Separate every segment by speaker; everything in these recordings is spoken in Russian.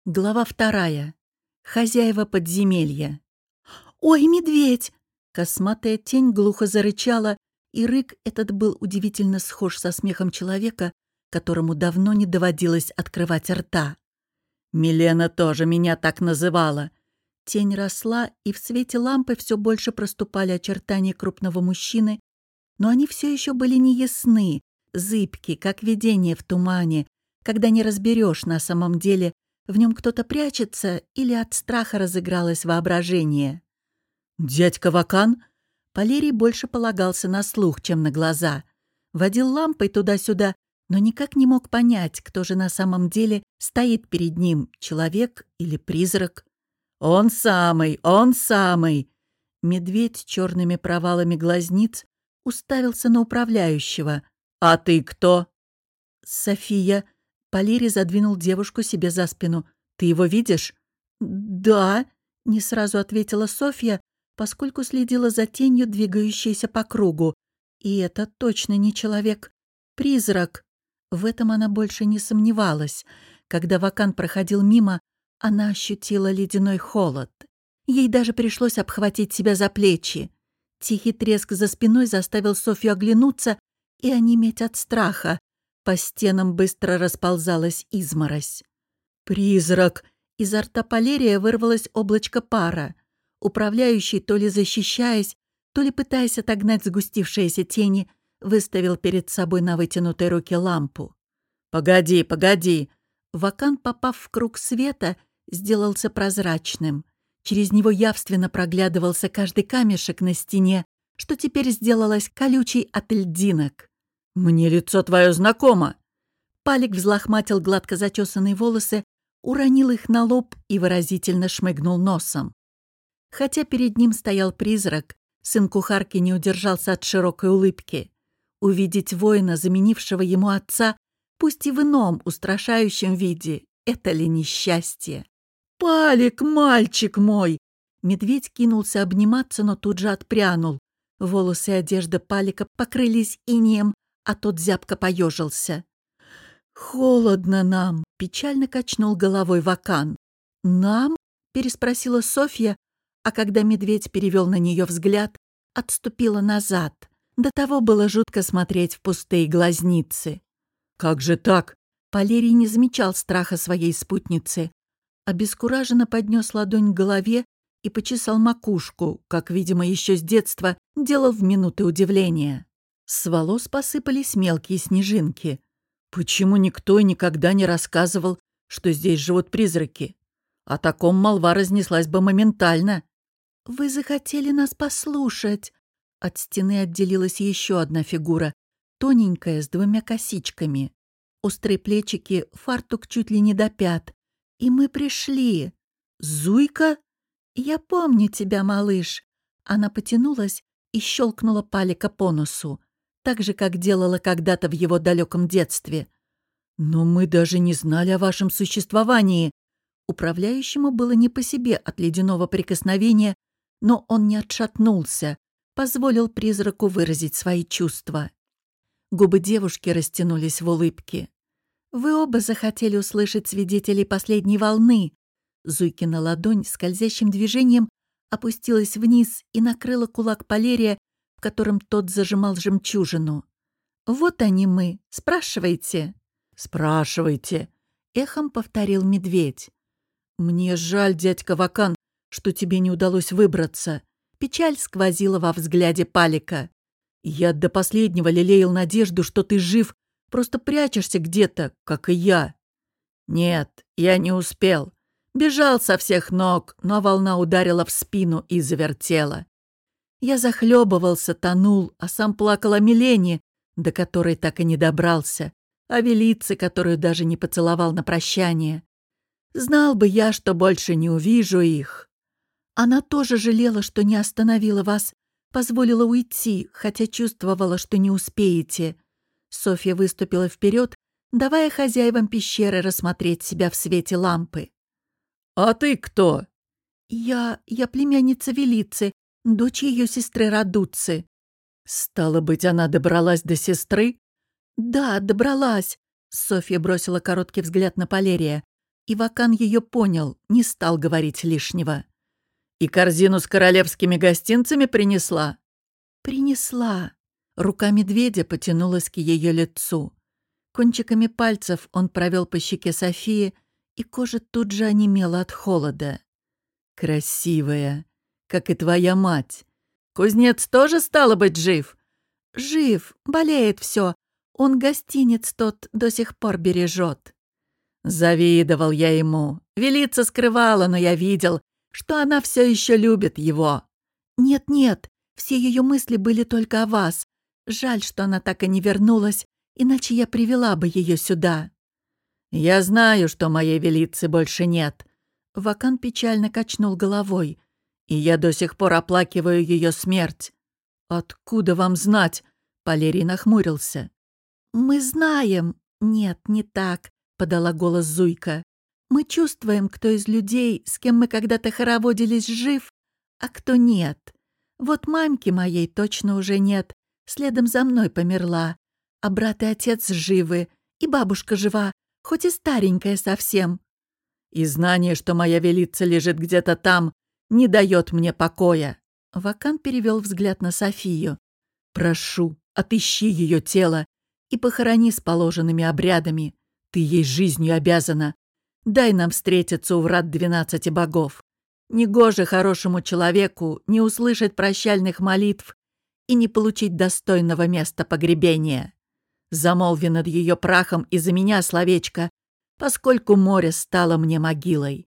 Speaker 1: Глава 2. Хозяева подземелья. «Ой, медведь!» Косматая тень глухо зарычала, и рык этот был удивительно схож со смехом человека, которому давно не доводилось открывать рта. Милена тоже меня так называла. Тень росла, и в свете лампы все больше проступали очертания крупного мужчины, но они все еще были неясны, зыбки, как видение в тумане, когда не разберешь на самом деле, в нем кто-то прячется или от страха разыгралось воображение. «Дядька Вакан?» Палерий больше полагался на слух, чем на глаза. Водил лампой туда-сюда, но никак не мог понять, кто же на самом деле стоит перед ним, человек или призрак. «Он самый, он самый!» Медведь с черными провалами глазниц уставился на управляющего. «А ты кто?» «София». Палерий задвинул девушку себе за спину. «Ты его видишь?» «Да», — не сразу ответила Софья, поскольку следила за тенью, двигающейся по кругу. «И это точно не человек. Призрак». В этом она больше не сомневалась. Когда Вакан проходил мимо, она ощутила ледяной холод. Ей даже пришлось обхватить себя за плечи. Тихий треск за спиной заставил Софью оглянуться и онеметь от страха. По стенам быстро расползалась изморозь. «Призрак!» Изо рта Палерия вырвалось облачко пара. Управляющий, то ли защищаясь, то ли пытаясь отогнать сгустившиеся тени, выставил перед собой на вытянутой руке лампу. «Погоди, погоди!» Вакан, попав в круг света, сделался прозрачным. Через него явственно проглядывался каждый камешек на стене, что теперь сделалось колючей от льдинок. «Мне лицо твое знакомо!» Палик взлохматил гладко зачесанные волосы, уронил их на лоб и выразительно шмыгнул носом. Хотя перед ним стоял призрак, сын кухарки не удержался от широкой улыбки. Увидеть воина, заменившего ему отца, пусть и в ином, устрашающем виде, это ли несчастье? «Палик, мальчик мой!» Медведь кинулся обниматься, но тут же отпрянул. Волосы и одежда Палика покрылись инеем, а тот зябко поежился. «Холодно нам!» — печально качнул головой Вакан. «Нам?» — переспросила Софья, а когда медведь перевел на нее взгляд, отступила назад. До того было жутко смотреть в пустые глазницы. «Как же так?» Палерий не замечал страха своей спутницы. Обескураженно поднес ладонь к голове и почесал макушку, как, видимо, еще с детства делал в минуты удивления. С волос посыпались мелкие снежинки. Почему никто и никогда не рассказывал, что здесь живут призраки? О таком молва разнеслась бы моментально. «Вы захотели нас послушать!» От стены отделилась еще одна фигура, тоненькая, с двумя косичками. Острые плечики, фартук чуть ли не до пят. «И мы пришли!» «Зуйка?» «Я помню тебя, малыш!» Она потянулась и щелкнула Палика по носу, так же, как делала когда-то в его далеком детстве. «Но мы даже не знали о вашем существовании!» Управляющему было не по себе от ледяного прикосновения, но он не отшатнулся, позволил призраку выразить свои чувства. Губы девушки растянулись в улыбке. «Вы оба захотели услышать свидетелей последней волны». Зуйкина ладонь скользящим движением опустилась вниз и накрыла кулак Палерия, в котором тот зажимал жемчужину. «Вот они мы. Спрашивайте». «Спрашивайте», — эхом повторил медведь. «Мне жаль, дядька Вакан, что тебе не удалось выбраться». Печаль сквозила во взгляде Палика. «Я до последнего лелеял надежду, что ты жив, просто прячешься где-то, как и я». «Нет, я не успел. Бежал со всех ног, но волна ударила в спину и завертела. Я захлебывался, тонул, а сам плакал о Милене, до которой так и не добрался, о Велице, которую даже не поцеловал на прощание. Знал бы я, что больше не увижу их». Она тоже жалела, что не остановила вас, позволила уйти, хотя чувствовала, что не успеете. Софья выступила вперед, давая хозяевам пещеры рассмотреть себя в свете лампы. «А ты кто?» Я племянница Велицы, дочь ее сестры Радуцци». «Стало быть, она добралась до сестры?» «Да, добралась», — Софья бросила короткий взгляд на Палерия. И Вакан ее понял, не стал говорить лишнего. «И корзину с королевскими гостинцами принесла?» «Принесла». Рука медведя потянулась к ее лицу. Кончиками пальцев он провел по щеке Софии, и кожа тут же онемела от холода. «Красивая, как и твоя мать. Кузнец тоже, стало быть, жив?» «Жив, болеет все. Он гостиниц тот до сих пор бережет». Завидовал я ему. Велица скрывала, но я видел, что она все еще любит его. «Нет-нет, все ее мысли были только о вас. Жаль, что она так и не вернулась, иначе я привела бы ее сюда». «Я знаю, что моей Велицы больше нет». Вакан печально качнул головой. «И я до сих пор оплакиваю ее смерть». «Откуда вам знать?» — Валерий нахмурился. «Мы знаем». «Нет, не так», — подала голос Зуйка. «Мы чувствуем, кто из людей, с кем мы когда-то хороводились, жив, а кто нет. Вот мамки моей точно уже нет, следом за мной померла. А брат и отец живы, и бабушка жива, хоть и старенькая совсем. И знание, что моя Велица лежит где-то там, не дает мне покоя». Вакан перевел взгляд на Софию. «Прошу, отыщи ее тело и похорони с положенными обрядами. Ты ей жизнью обязана. Дай нам встретиться у врат 12 богов. Негоже хорошему человеку не услышать прощальных молитв и не получить достойного места погребения. Замолви над ее прахом и за меня словечко, поскольку море стало мне могилой».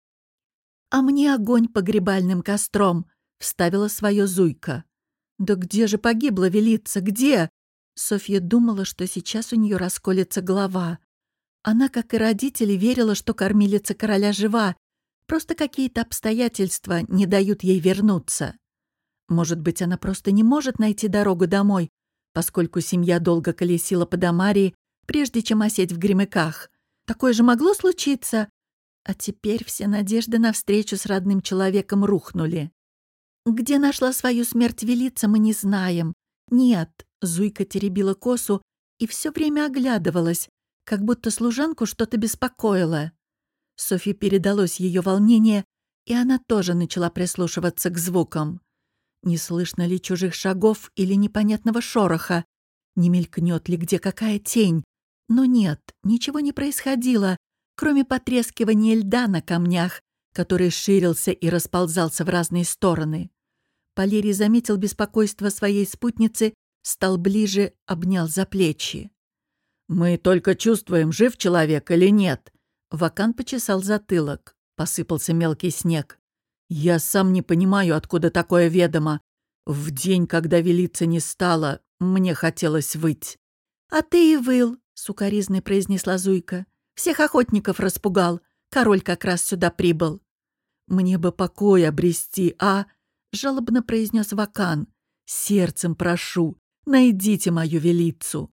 Speaker 1: «А мне огонь погребальным костром», — вставила свое Зуйка. «Да где же погибла Велица, где?» Софья думала, что сейчас у нее расколется голова. Она, как и родители, верила, что кормилица короля жива, просто какие-то обстоятельства не дают ей вернуться. Может быть, она просто не может найти дорогу домой, поскольку семья долго колесила по Дамарии, прежде чем осесть в Гремыках. Такое же могло случиться. А теперь все надежды на встречу с родным человеком рухнули. Где нашла свою смерть Велица, мы не знаем. Нет, Зуйка теребила косу и все время оглядывалась, как будто служанку что-то беспокоило. Софье передалось ее волнение, и она тоже начала прислушиваться к звукам. Не слышно ли чужих шагов или непонятного шороха? Не мелькнет ли где какая тень? Но нет, ничего не происходило, кроме потрескивания льда на камнях, который ширился и расползался в разные стороны. Валерий заметил беспокойство своей спутницы, стал ближе, обнял за плечи. «Мы только чувствуем, жив человек или нет». Вакан почесал затылок. Посыпался мелкий снег. «Я сам не понимаю, откуда такое ведомо. В день, когда Велица не стало, мне хотелось выть». «А ты и выл», — сукоризной произнесла Зуйка. «Всех охотников распугал. Король как раз сюда прибыл». «Мне бы покой обрести, а?» — жалобно произнес Вакан. «Сердцем прошу, найдите мою Велицу».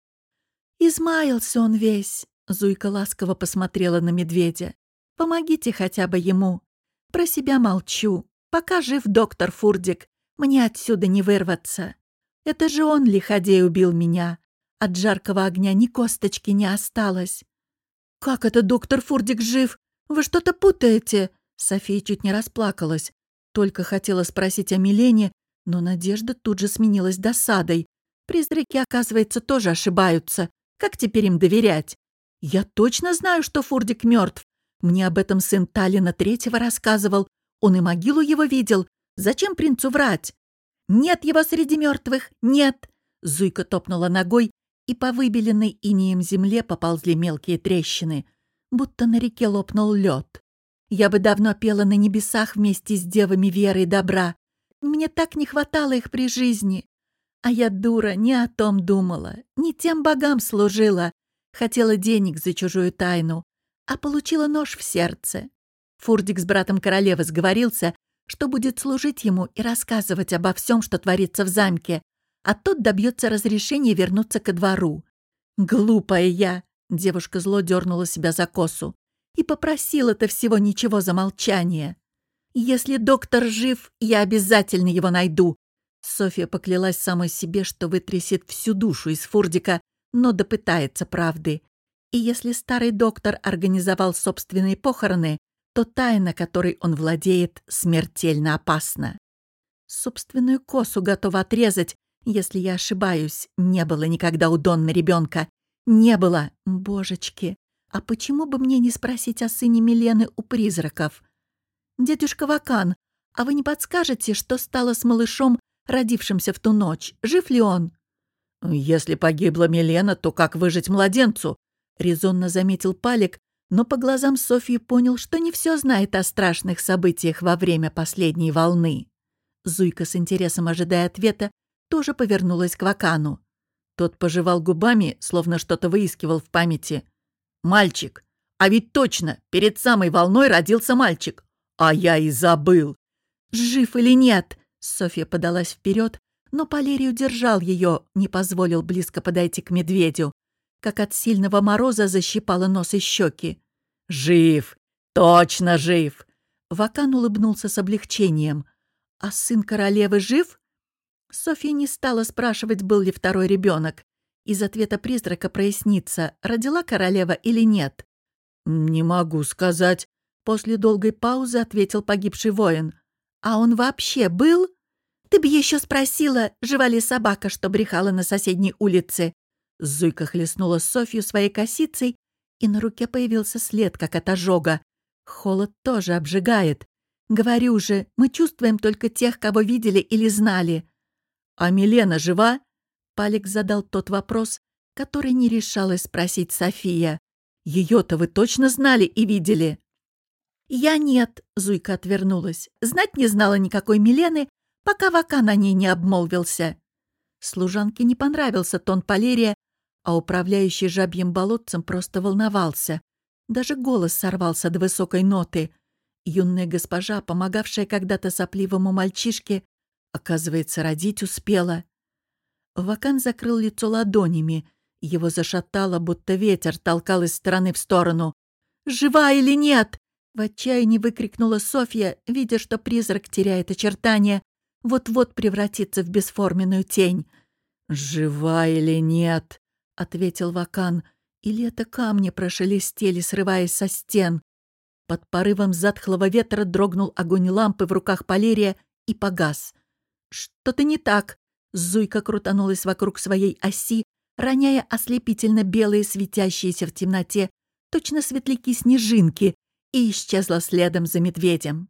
Speaker 1: «Измаялся он весь», — Зуйка ласково посмотрела на медведя. «Помогите хотя бы ему. Про себя молчу. Пока жив доктор Фурдик, мне отсюда не вырваться. Это же он, лиходей, убил меня. От жаркого огня ни косточки не осталось». «Как это доктор Фурдик жив? Вы что-то путаете?» София чуть не расплакалась. Только хотела спросить о Милене, но надежда тут же сменилась досадой. Призраки, оказывается, тоже ошибаются. Как теперь им доверять? Я точно знаю, что Фурдик мертв. Мне об этом сын Талина Третьего рассказывал. Он и могилу его видел. Зачем принцу врать? «Нет его среди мертвых, нет!» Зуйка топнула ногой, и по выбеленной инеем земле поползли мелкие трещины, будто на реке лопнул лед. Я бы давно пела на небесах вместе с девами веры и добра. Мне так не хватало их при жизни. А я, дура, не о том думала, не тем богам служила. Хотела денег за чужую тайну, а получила нож в сердце. Фурдик с братом королевы сговорился, что будет служить ему и рассказывать обо всем, что творится в замке, а тот добьется разрешения вернуться ко двору. Глупая я, девушка зло дернула себя за косу, и попросила-то всего ничего за молчание. «Если доктор жив, я обязательно его найду». Софья поклялась самой себе, что вытрясет всю душу из Фурдика, но допытается правды. И если старый доктор организовал собственные похороны, то тайна, которой он владеет, смертельно опасна. Собственную косу готова отрезать, если я ошибаюсь. Не было никогда у Донны ребенка. Не было. Божечки, а почему бы мне не спросить о сыне Милены у призраков? Дядюшка Вакан, а вы не подскажете, что стало с малышом, родившимся в ту ночь? Жив ли он? Если погибла Милена, то как выжить младенцу? Резонно заметил Палик, но по глазам Софьи понял, что не все знает о страшных событиях во время последней волны. Зуйка, с интересом ожидая ответа, тоже повернулась к Вакану. Тот пожевал губами, словно что-то выискивал в памяти. «Мальчик! А ведь точно, перед самой волной родился мальчик! А я и забыл!» «Жив или нет?» Софья подалась вперед, но Палерий удержал ее, не позволил близко подойти к медведю. Как от сильного мороза защипала нос и щеки. «Жив! Точно жив!» Вакан улыбнулся с облегчением. «А сын королевы жив?» Софья не стала спрашивать, был ли второй ребенок. Из ответа призрака прояснится, родила королева или нет. «Не могу сказать», — после долгой паузы ответил погибший воин. «А он вообще был?» «Ты бы еще спросила, жива ли собака, что брехала на соседней улице». Зуйка хлестнула Софью своей косицей, и на руке появился след, как от ожога. Холод тоже обжигает. Говорю же, мы чувствуем только тех, кого видели или знали. «А Милена жива?» Палик задал тот вопрос, который не решалась спросить София. «Ее-то вы точно знали и видели?» «Я нет», — Зуйка отвернулась. «Знать не знала никакой Милены, пока Вакан о ней не обмолвился». Служанке не понравился тон Палерия, а управляющий жабьим болотцем просто волновался. Даже голос сорвался до высокой ноты. Юная госпожа, помогавшая когда-то сопливому мальчишке, оказывается, родить успела. Вакан закрыл лицо ладонями. Его зашатало, будто ветер толкал из стороны в сторону. «Жива или нет?» — в отчаянии выкрикнула Софья, видя, что призрак теряет очертания, вот-вот превратится в бесформенную тень. «Жива или нет?» — ответил Вакан. Или это камни прошелестели, срываясь со стен. Под порывом затхлого ветра дрогнул огонь лампы в руках Палерия и погас. «Что-то не так!» Зуйка крутанулась вокруг своей оси, роняя ослепительно белые, светящиеся в темноте, точно светляки-снежинки, и исчезла следом за медведем.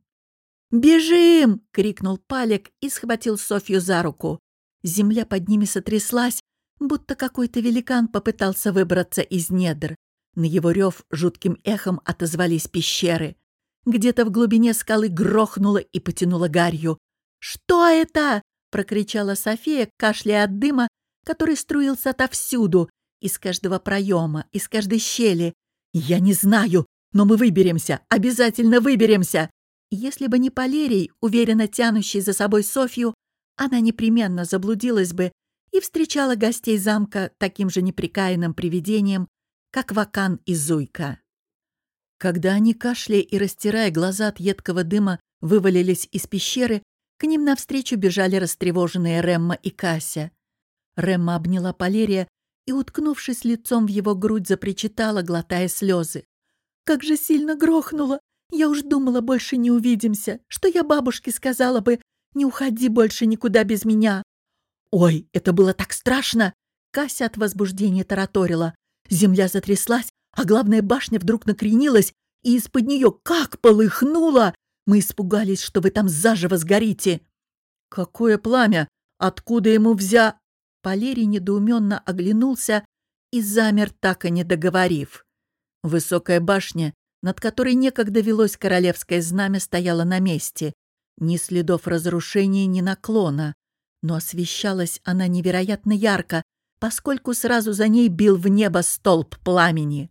Speaker 1: «Бежим!» — крикнул Палик и схватил Софью за руку. Земля под ними сотряслась, будто какой-то великан попытался выбраться из недр. На его рев жутким эхом отозвались пещеры. Где-то в глубине скалы грохнуло и потянуло гарью. «Что это?» — прокричала София, кашляя от дыма, который струился отовсюду, из каждого проема, из каждой щели. «Я не знаю, но мы выберемся, обязательно выберемся!» Если бы не Палерий, уверенно тянущий за собой Софью, она непременно заблудилась бы и встречала гостей замка таким же непрекаянным привидением, как Вакан и Зуйка. Когда они, кашляя и растирая глаза от едкого дыма, вывалились из пещеры, к ним навстречу бежали растревоженные Ремма и Кася. Ремма обняла Палерия и, уткнувшись лицом в его грудь, запричитала, глотая слезы. «Как же сильно грохнуло! Я уж думала, больше не увидимся. Что я бабушке сказала бы? Не уходи больше никуда без меня!» «Ой, это было так страшно!» Кася от возбуждения тараторила. Земля затряслась, а главная башня вдруг накренилась, и из-под нее как полыхнуло! Мы испугались, что вы там заживо сгорите. «Какое пламя? Откуда ему Палерий недоуменно оглянулся и замер, так и не договорив. Высокая башня, над которой некогда велось королевское знамя, стояла на месте. Ни следов разрушения, ни наклона. Но освещалась она невероятно ярко, поскольку сразу за ней бил в небо столб пламени.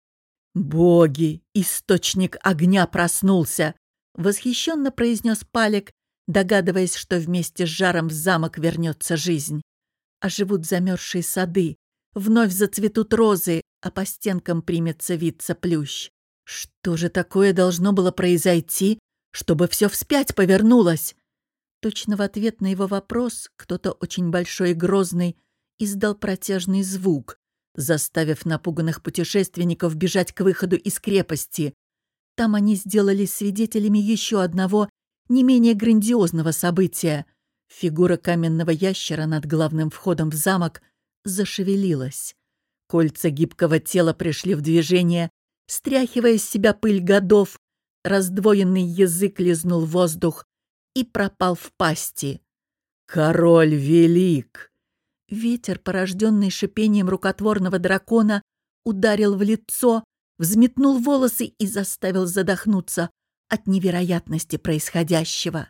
Speaker 1: «Боги! Источник огня проснулся!» — восхищенно произнес Палик, догадываясь, что вместе с жаром в замок вернется жизнь. Оживут замерзшие сады, вновь зацветут розы, а по стенкам примется виться плющ. Что же такое должно было произойти, чтобы все вспять повернулось? Точно в ответ на его вопрос кто-то очень большой и грозный издал протяжный звук, заставив напуганных путешественников бежать к выходу из крепости. Там они сделались свидетелями еще одного, не менее грандиозного события. Фигура каменного ящера над главным входом в замок зашевелилась. Кольца гибкого тела пришли в движение, стряхивая с себя пыль годов. Раздвоенный язык лизнул воздух и пропал в пасти. «Король велик!» Ветер, порожденный шипением рукотворного дракона, ударил в лицо, взметнул волосы и заставил задохнуться от невероятности происходящего.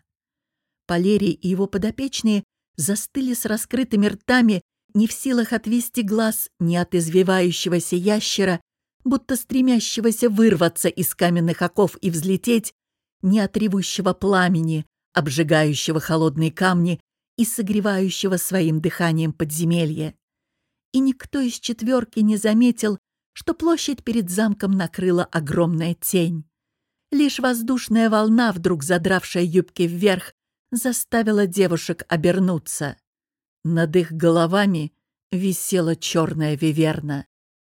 Speaker 1: Палерий и его подопечные застыли с раскрытыми ртами, не в силах отвести глаз ни от извивающегося ящера, будто стремящегося вырваться из каменных оков и взлететь, ни от ревущего пламени, обжигающего холодные камни и согревающего своим дыханием подземелье. И никто из четверки не заметил, что площадь перед замком накрыла огромная тень. Лишь воздушная волна, вдруг задравшая юбки вверх, заставила девушек обернуться. Над их головами висела черная виверна.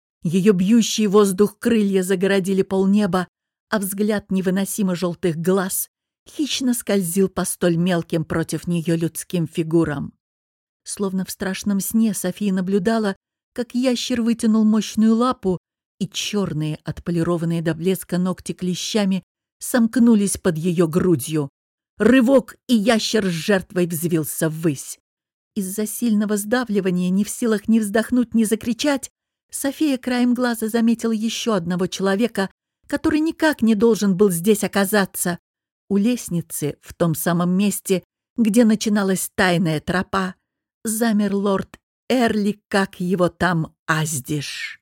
Speaker 1: Ее бьющий воздух крылья загородили полнеба, а взгляд невыносимо желтых глаз хищно скользил по столь мелким против нее людским фигурам. Словно в страшном сне София наблюдала, как ящер вытянул мощную лапу, и черные, отполированные до блеска ногти клещами сомкнулись под ее грудью. Рывок, и ящер с жертвой взвился ввысь. Из-за сильного сдавливания, не в силах ни вздохнуть, ни закричать, София краем глаза заметила еще одного человека, который никак не должен был здесь оказаться. У лестницы, в том самом месте, где начиналась тайная тропа, замер лорд Эрли, как его там Аздиш.